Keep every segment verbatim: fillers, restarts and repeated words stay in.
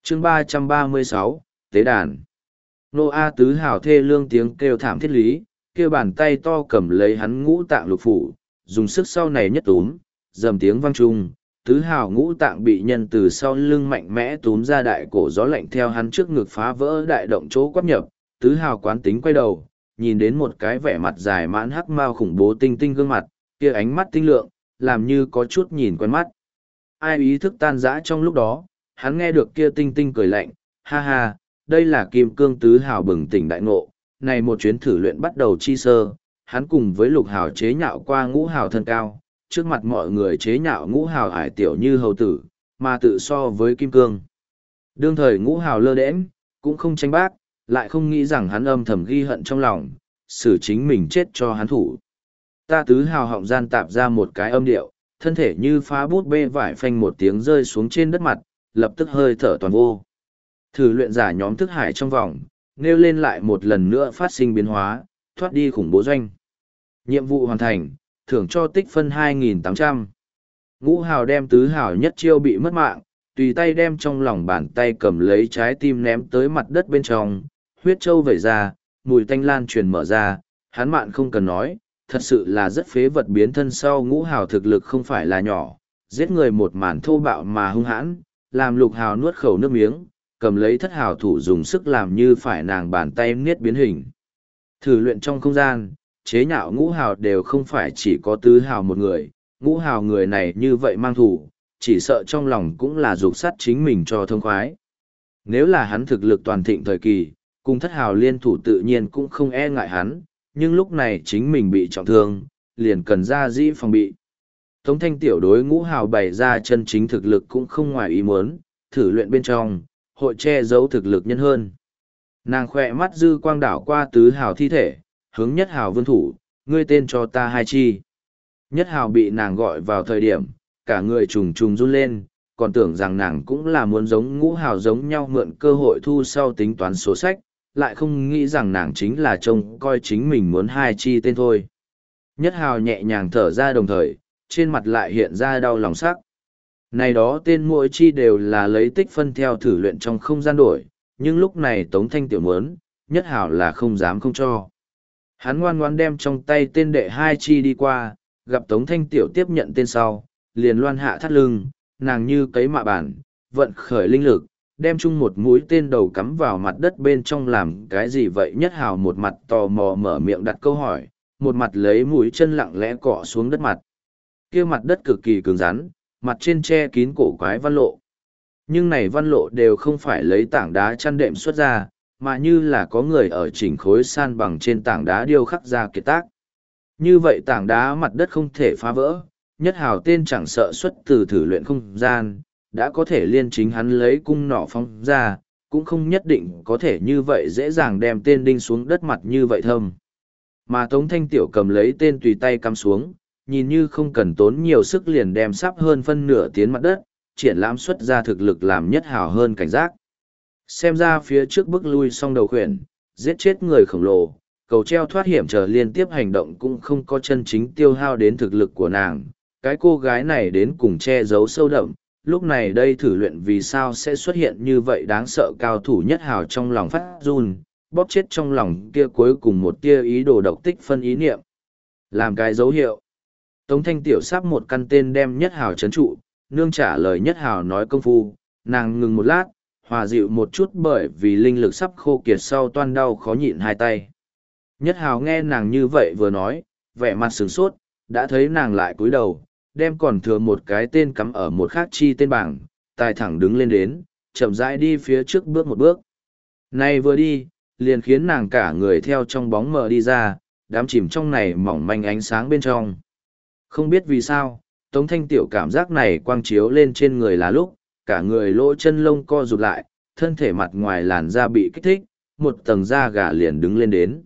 chương ba trăm ba mươi sáu, Tế đàn. Nô A Tứ Hào thê lương tiếng kêu thảm thiết lý, kêu bàn tay to cầm lấy hắn ngũ tạng lục phủ, dùng sức sau này nhất túm, dầm tiếng vang trung, Tứ Hào ngũ tạng bị nhân từ sau lưng mạnh mẽ túm ra, đại cổ gió lạnh theo hắn trước ngực phá vỡ đại động chỗ quắp nhập. Tứ Hào quán tính quay đầu, nhìn đến một cái vẻ mặt dài mãn hắc mao khủng bố tinh tinh gương mặt, kia ánh mắt tinh lượng, làm như có chút nhìn quen mắt. Ai ý thức tan rã trong lúc đó, hắn nghe được kia tinh tinh cười lạnh, ha ha, đây là Kim Cương Tứ Hào bừng tỉnh đại ngộ, này một chuyến thử luyện bắt đầu chi sơ, hắn cùng với Lục Hào chế nhạo qua Ngũ Hào thân cao, trước mặt mọi người chế nhạo Ngũ Hào ải tiểu như hầu tử, mà tự so với Kim Cương. Đương thời Ngũ Hào lơ đễnh, cũng không tranh bác, lại không nghĩ rằng hắn âm thầm ghi hận trong lòng, xử chính mình chết cho hắn thủ. Ta Tứ Hào họng gian tạp ra một cái âm điệu, thân thể như phá bút bê vải phanh một tiếng rơi xuống trên đất mặt, lập tức hơi thở toàn vô. Thử luyện giả nhóm thức hải trong vòng, nêu lên lại một lần nữa phát sinh biến hóa, thoát đi khủng bố doanh. Nhiệm vụ hoàn thành, thưởng cho tích phân hai nghìn tám trăm. Ngũ Hào đem Tứ Hào nhất chiêu bị mất mạng, tùy tay đem trong lòng bàn tay cầm lấy trái tim ném tới mặt đất bên trong, huyết trâu vẩy ra, mùi tanh lan truyền mở ra, hắn mạn không cần nói, thật sự là rất phế vật biến thân sau. Ngũ Hào thực lực không phải là nhỏ, giết người một màn thô bạo mà hung hãn, làm Lục Hào nuốt khẩu nước miếng, cầm lấy Thất Hào thủ dùng sức làm như phải nàng bàn tay niết biến hình. Thử luyện trong không gian, chế nhạo Ngũ Hào đều không phải chỉ có Tứ Hào một người, Ngũ Hào người này như vậy mang thủ, chỉ sợ trong lòng cũng là dục sắt chính mình cho thông khoái. Nếu là hắn thực lực toàn thịnh thời kỳ, cùng Thất Hào liên thủ tự nhiên cũng không e ngại hắn, nhưng lúc này chính mình bị trọng thương, liền cần ra dĩ phòng bị. Tống Thanh Tiểu đối Ngũ Hào bày ra chân chính thực lực cũng không ngoài ý muốn, thử luyện bên trong, hội che giấu thực lực nhân hơn. Nàng khỏe mắt dư quang đảo qua Tứ Hào thi thể, hướng Nhất Hào vươn thủ, ngươi tên cho ta hai chi. Nhất Hào bị nàng gọi vào thời điểm, cả người trùng trùng run lên, còn tưởng rằng nàng cũng là muốn giống Ngũ Hào giống nhau mượn cơ hội thu sau tính toán số sách, lại không nghĩ rằng nàng chính là trông coi chính mình muốn hai chi tên thôi. Nhất Hào nhẹ nhàng thở ra đồng thời, trên mặt lại hiện ra đau lòng sắc. Này đó tên mỗi chi đều là lấy tích phân theo thử luyện trong không gian đổi, nhưng lúc này Tống Thanh Tiểu muốn, Nhất Hào là không dám không cho. Hắn ngoan ngoan đem trong tay tên đệ hai chi đi qua, gặp Tống Thanh Tiểu tiếp nhận tên sau, liền loan hạ thắt lưng, nàng như cấy mạ bản, vận khởi linh lực, đem chung một mũi tên đầu cắm vào mặt đất bên trong. Làm cái gì vậy? Nhất Hào một mặt tò mò mở miệng đặt câu hỏi, một mặt lấy mũi chân lặng lẽ cọ xuống đất mặt. Kia mặt đất cực kỳ cứng rắn, mặt trên che kín cổ quái văn lộ. Nhưng này văn lộ đều không phải lấy tảng đá chăn đệm xuất ra, mà như là có người ở chỉnh khối san bằng trên tảng đá điêu khắc ra kiệt tác. Như vậy tảng đá mặt đất không thể phá vỡ, Nhất Hào tên chẳng sợ xuất từ thử luyện không gian, đã có thể liên chính hắn lấy cung nỏ phóng ra, cũng không nhất định có thể như vậy dễ dàng đem tên đinh xuống đất mặt như vậy thâm. Mà Tống Thanh Tiểu cầm lấy tên tùy tay cắm xuống, nhìn như không cần tốn nhiều sức liền đem sắp hơn phân nửa tiến mặt đất, triển lãm xuất ra thực lực làm Nhất Hào hơn cảnh giác. Xem ra phía trước bước lui xong đầu khuyển, giết chết người khổng lồ, cầu treo thoát hiểm chờ liên tiếp hành động cũng không có chân chính tiêu hao đến thực lực của nàng. Cái cô gái này đến cùng che giấu sâu đậm, lúc này đây thử luyện vì sao sẽ xuất hiện như vậy đáng sợ. Cao thủ Nhất Hào trong lòng phát run, bóp chết trong lòng kia cuối cùng một tia ý đồ độc tích phân ý niệm. Làm cái dấu hiệu. Tống Thanh Tiểu sắp một căn tên đem Nhất Hào trấn trụ, nương trả lời Nhất Hào nói công phu, nàng ngừng một lát, hòa dịu một chút bởi vì linh lực sắp khô kiệt sau toan đau khó nhịn hai tay. Nhất Hào nghe nàng như vậy vừa nói, vẻ mặt sửng sốt, đã thấy nàng lại cúi đầu, đem còn thừa một cái tên cắm ở một khác chi tên bảng, tài thẳng đứng lên đến, chậm rãi đi phía trước bước một bước. Này vừa đi, liền khiến nàng cả người theo trong bóng mờ đi ra, đám chìm trong này mỏng manh ánh sáng bên trong. Không biết vì sao, Tống Thanh Tiểu cảm giác này quang chiếu lên trên người là lúc, cả người lỗ chân lông co rụt lại, thân thể mặt ngoài làn da bị kích thích, một tầng da gà liền đứng lên đến.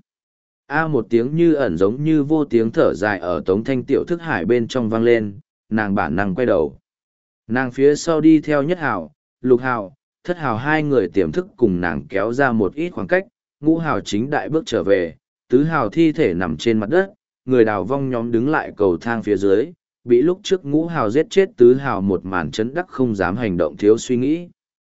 A một tiếng như ẩn giống như vô tiếng thở dài ở Tống Thanh Tiểu thức hải bên trong vang lên, nàng bản năng quay đầu. Nàng phía sau đi theo Nhất Hào, Lục Hào, Thất Hào hai người tiềm thức cùng nàng kéo ra một ít khoảng cách. Ngũ Hào chính đại bước trở về, Tứ Hào thi thể nằm trên mặt đất, người đào vong nhóm đứng lại cầu thang phía dưới, bị lúc trước Ngũ Hào giết chết Tứ Hào một màn chấn đắc không dám hành động thiếu suy nghĩ.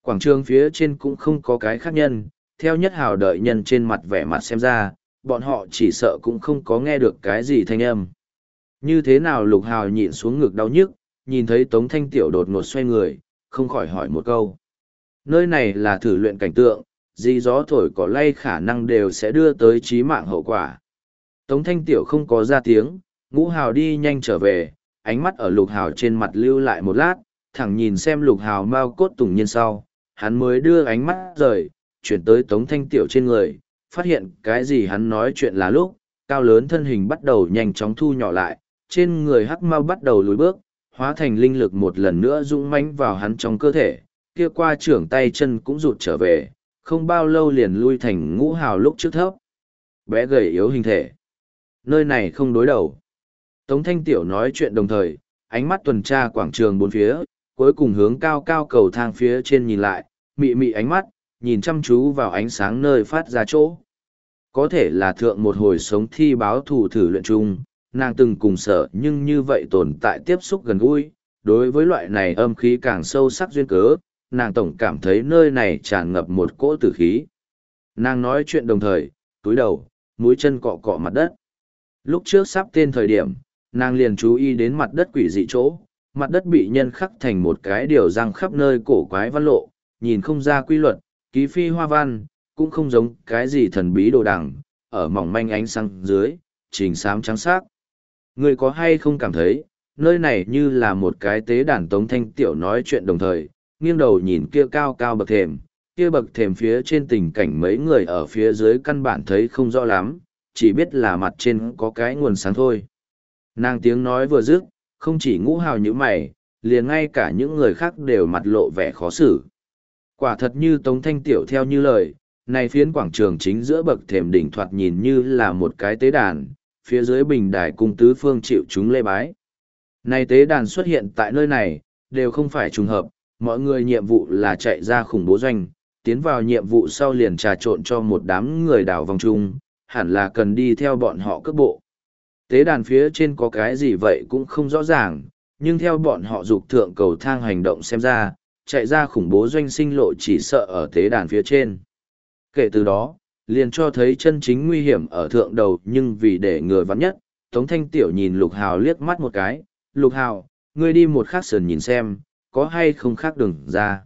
Quảng trường phía trên cũng không có cái khác nhân, theo Nhất Hào đợi nhân trên mặt vẻ mặt xem ra, bọn họ chỉ sợ cũng không có nghe được cái gì thanh âm. Như thế nào Lục Hào nhịn xuống ngực đau nhức, nhìn thấy Tống Thanh Tiểu đột ngột xoay người, không khỏi hỏi một câu. Nơi này là thử luyện cảnh tượng, gì gió thổi cỏ lay khả năng đều sẽ đưa tới chí mạng hậu quả. Tống Thanh Tiểu không có ra tiếng, Ngũ Hào đi nhanh trở về, ánh mắt ở Lục Hào trên mặt lưu lại một lát, thẳng nhìn xem Lục Hào mau cốt tùng nhiên sau, hắn mới đưa ánh mắt rời, chuyển tới Tống Thanh Tiểu trên người, phát hiện cái gì hắn nói chuyện là lúc, cao lớn thân hình bắt đầu nhanh chóng thu nhỏ lại, trên người hắc mau bắt đầu lùi bước, hóa thành linh lực một lần nữa dũng mãnh vào hắn trong cơ thể, kia qua trưởng tay chân cũng rụt trở về, không bao lâu liền lui thành Ngũ Hào lúc trước thấp. Bé gầy yếu hình thể. Nơi này không đối đầu. Tống Thanh Tiểu nói chuyện đồng thời, ánh mắt tuần tra quảng trường bốn phía, cuối cùng hướng cao cao cầu thang phía trên nhìn lại, mị mị ánh mắt, nhìn chăm chú vào ánh sáng nơi phát ra chỗ. Có thể là thượng một hồi sống thi báo thủ thử luyện chung, nàng từng cùng sở nhưng như vậy tồn tại tiếp xúc gần gũi, đối với loại này âm khí càng sâu sắc duyên cớ, nàng tổng cảm thấy nơi này tràn ngập một cỗ tử khí. Nàng nói chuyện đồng thời, túi đầu, mũi chân cọ cọ mặt đất. Lúc trước sắp tên thời điểm, nàng liền chú ý đến mặt đất quỷ dị chỗ, mặt đất bị nhân khắc thành một cái điều răng khắp nơi cổ quái văn lộ, nhìn không ra quy luật, ký phi hoa văn, cũng không giống cái gì thần bí đồ đằng, ở mỏng manh ánh sáng dưới, trình xám trắng sắc. Người có hay không cảm thấy, nơi này như là một cái tế đàn. Tống Thanh Tiểu nói chuyện đồng thời, nghiêng đầu nhìn kia cao cao bậc thềm, kia bậc thềm phía trên tình cảnh mấy người ở phía dưới căn bản thấy không rõ lắm, chỉ biết là mặt trên có cái nguồn sáng thôi. Nàng tiếng nói vừa dứt, không chỉ Ngũ Hào như mày, liền ngay cả những người khác đều mặt lộ vẻ khó xử. Quả thật như Tống Thanh Tiểu theo như lời, này phiến quảng trường chính giữa bậc thềm đỉnh thoạt nhìn như là một cái tế đàn, phía dưới bình đài cung tứ phương chịu chúng lễ bái. Này tế đàn xuất hiện tại nơi này, đều không phải trùng hợp, mọi người nhiệm vụ là chạy ra khủng bố doanh, tiến vào nhiệm vụ sau liền trà trộn cho một đám người đảo vòng chung, hẳn là cần đi theo bọn họ cước bộ. Tế đàn phía trên có cái gì vậy cũng không rõ ràng, nhưng theo bọn họ dục thượng cầu thang hành động xem ra, chạy ra khủng bố doanh sinh lộ chỉ sợ ở tế đàn phía trên. Kể từ đó, liền cho thấy chân chính nguy hiểm ở thượng đầu, nhưng vì để ngừa vắn nhất, Tống Thanh Tiểu nhìn Lục Hào liếc mắt một cái, Lục Hào, ngươi đi một khắc sườn nhìn xem, có hay không khác đường ra.